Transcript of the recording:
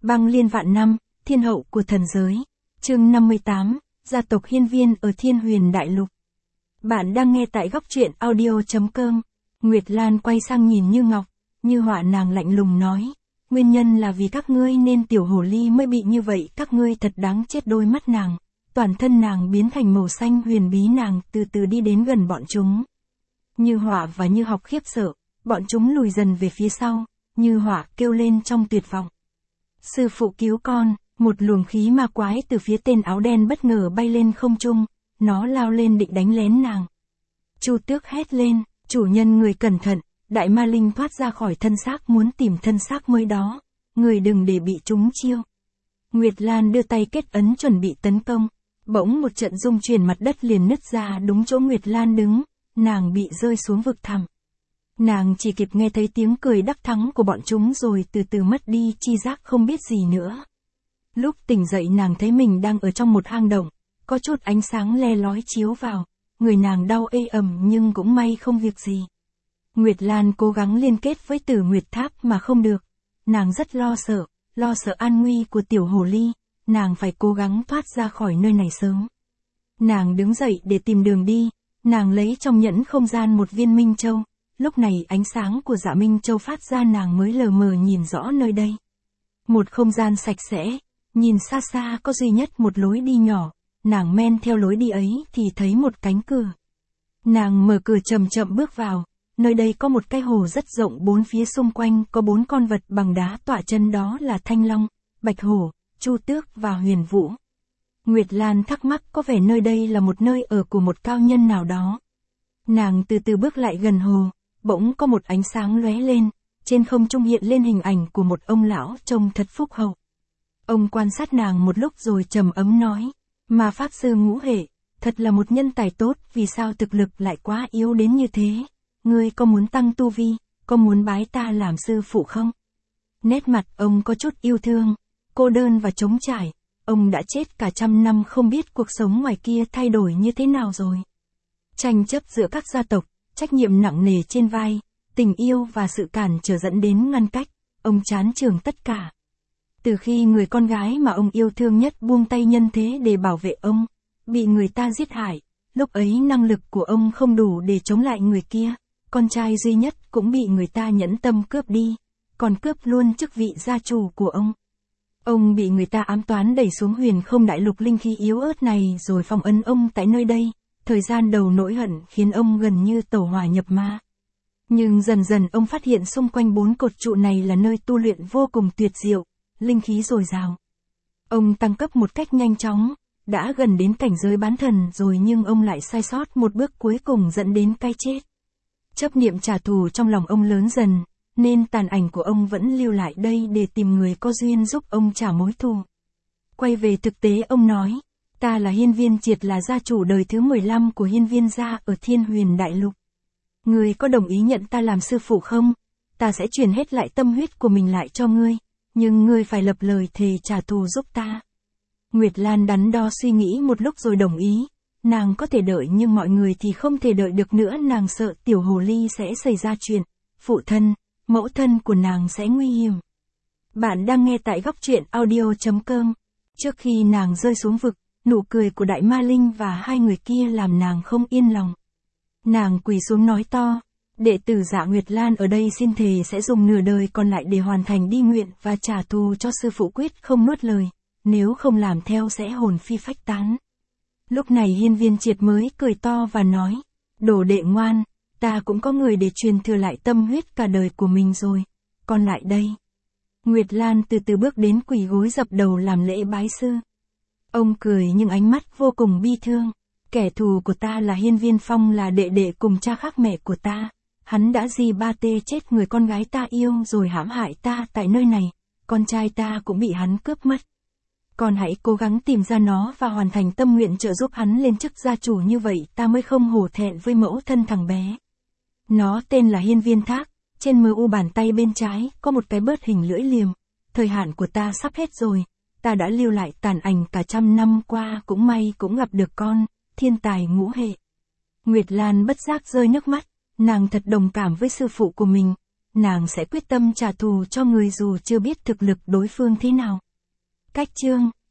Băng liên vạn năm, thiên hậu của thần giới. Chương 58, gia tộc Hiên Viên ở Thiên Huyền Đại Lục. Bạn đang nghe tại góc truyện audio.com. Nguyệt Lan quay sang nhìn Như Ngọc, Như Họa, nàng lạnh lùng nói. Nguyên nhân là vì các ngươi nên tiểu hồ ly mới bị như vậy, các ngươi thật đáng chết. Đôi mắt nàng, toàn thân nàng biến thành màu xanh huyền bí, nàng từ từ đi đến gần bọn chúng. Như Họa và Như Học khiếp sợ, bọn chúng lùi dần về phía sau, Như Họa kêu lên trong tuyệt vọng. Sư phụ cứu con. Một luồng khí ma quái từ phía tên áo đen bất ngờ bay lên không trung, nó lao lên định đánh lén nàng. Chu Tước hét lên, chủ nhân người cẩn thận, đại ma linh thoát ra khỏi thân xác muốn tìm thân xác mới đó, người đừng để bị chúng chiêu. Nguyệt Lan đưa tay kết ấn chuẩn bị tấn công, bỗng một trận rung chuyển, mặt đất liền nứt ra đúng chỗ Nguyệt Lan đứng, nàng bị rơi xuống vực thẳm. Nàng chỉ kịp nghe thấy tiếng cười đắc thắng của bọn chúng rồi từ từ mất đi chi giác, không biết gì nữa. Lúc tỉnh dậy nàng thấy mình đang ở trong một hang động, có chút ánh sáng le lói chiếu vào, người nàng đau ê ẩm nhưng cũng may không việc gì. Nguyệt Lan cố gắng liên kết với Tử Nguyệt Tháp mà không được, nàng rất lo sợ an nguy của tiểu hồ ly, nàng phải cố gắng thoát ra khỏi nơi này sớm. Nàng đứng dậy để tìm đường đi, nàng lấy trong nhẫn không gian một viên Minh Châu, lúc này ánh sáng của Dạ Minh Châu phát ra, nàng mới lờ mờ nhìn rõ nơi đây. Một không gian sạch sẽ. Nhìn xa xa có duy nhất một lối đi nhỏ, nàng men theo lối đi ấy thì thấy một cánh cửa. Nàng mở cửa chậm chậm bước vào, nơi đây có một cái hồ rất rộng, bốn phía xung quanh có 4 con vật bằng đá tọa chân, đó là Thanh Long, Bạch Hổ, Chu Tước và Huyền Vũ. Nguyệt Lan thắc mắc có vẻ nơi đây là một nơi ở của một cao nhân nào đó. Nàng từ từ bước lại gần hồ, bỗng có một ánh sáng lóe lên, trên không trung hiện lên hình ảnh của một ông lão trông thật phúc hậu. Ông quan sát nàng một lúc rồi trầm ấm nói, mà Pháp Sư Ngũ Hệ, thật là một nhân tài tốt, vì sao thực lực lại quá yếu đến như thế? Ngươi có muốn tăng tu vi, có muốn bái ta làm sư phụ không? Nét mặt ông có chút yêu thương, cô đơn và trống trải, ông đã chết cả 100 năm, không biết cuộc sống ngoài kia thay đổi như thế nào rồi. Tranh chấp giữa các gia tộc, trách nhiệm nặng nề trên vai, tình yêu và sự cản trở dẫn đến ngăn cách, ông chán chường tất cả. Từ khi người con gái mà ông yêu thương nhất buông tay nhân thế để bảo vệ ông, bị người ta giết hại, lúc ấy năng lực của ông không đủ để chống lại người kia, con trai duy nhất cũng bị người ta nhẫn tâm cướp đi, còn cướp luôn chức vị gia chủ của ông. Ông bị người ta ám toán đẩy xuống Huyền Không Đại Lục linh khí yếu ớt này rồi phong ấn ông tại nơi đây, thời gian đầu nỗi hận khiến ông gần như tẩu hỏa nhập ma. Nhưng dần dần ông phát hiện xung quanh 4 cột trụ này là nơi tu luyện vô cùng tuyệt diệu, linh khí dồi dào. Ông tăng cấp một cách nhanh chóng, đã gần đến cảnh giới bán thần rồi, nhưng ông lại sai sót một bước cuối cùng dẫn đến cái chết. Chấp niệm trả thù trong lòng ông lớn dần, nên tàn ảnh của ông vẫn lưu lại đây để tìm người có duyên giúp ông trả mối thù. Quay về thực tế, ông nói, ta là Hiên Viên Triệt, là gia chủ đời thứ 15 của Hiên Viên gia ở Thiên Huyền Đại Lục. Ngươi có đồng ý nhận ta làm sư phụ không? Ta sẽ truyền hết lại tâm huyết của mình lại cho ngươi. Nhưng ngươi phải lập lời thề trả thù giúp ta. Nguyệt Lan đắn đo suy nghĩ một lúc rồi đồng ý. Nàng có thể đợi nhưng mọi người thì không thể đợi được nữa, nàng sợ tiểu hồ ly sẽ xảy ra chuyện. Phụ thân, mẫu thân của nàng sẽ nguy hiểm. Bạn đang nghe tại góc truyện audio.com. Trước khi nàng rơi xuống vực, nụ cười của đại ma linh và hai người kia làm nàng không yên lòng. Nàng quỳ xuống nói to. Đệ tử Dạ Nguyệt Lan ở đây xin thề sẽ dùng nửa đời còn lại để hoàn thành đi nguyện và trả thù cho sư phụ, quyết không nuốt lời, nếu không làm theo sẽ hồn phi phách tán. Lúc này Hiên Viên Triệt mới cười to và nói, đồ đệ ngoan, ta cũng có người để truyền thừa lại tâm huyết cả đời của mình rồi, con lại đây. Nguyệt Lan từ từ bước đến, quỳ gối dập đầu làm lễ bái sư. Ông cười nhưng ánh mắt vô cùng bi thương, kẻ thù của ta là Hiên Viên Phong, là đệ đệ cùng cha khác mẹ của ta. Hắn đã ba tê chết người con gái ta yêu rồi hãm hại ta tại nơi này, con trai ta cũng bị hắn cướp mất. Con hãy cố gắng tìm ra nó và hoàn thành tâm nguyện trợ giúp hắn lên chức gia chủ, như vậy ta mới không hổ thẹn với mẫu thân thằng bé. Nó tên là Hiên Viên Thác, trên mu bàn tay bên trái có một cái bớt hình lưỡi liềm. Thời hạn của ta sắp hết rồi, ta đã lưu lại tàn ảnh cả 100 năm qua, cũng may cũng gặp được con, thiên tài Ngũ Hệ. Nguyệt Lan bất giác rơi nước mắt. Nàng thật đồng cảm với sư phụ của mình, nàng sẽ quyết tâm trả thù cho người dù chưa biết thực lực đối phương thế nào. Cách chương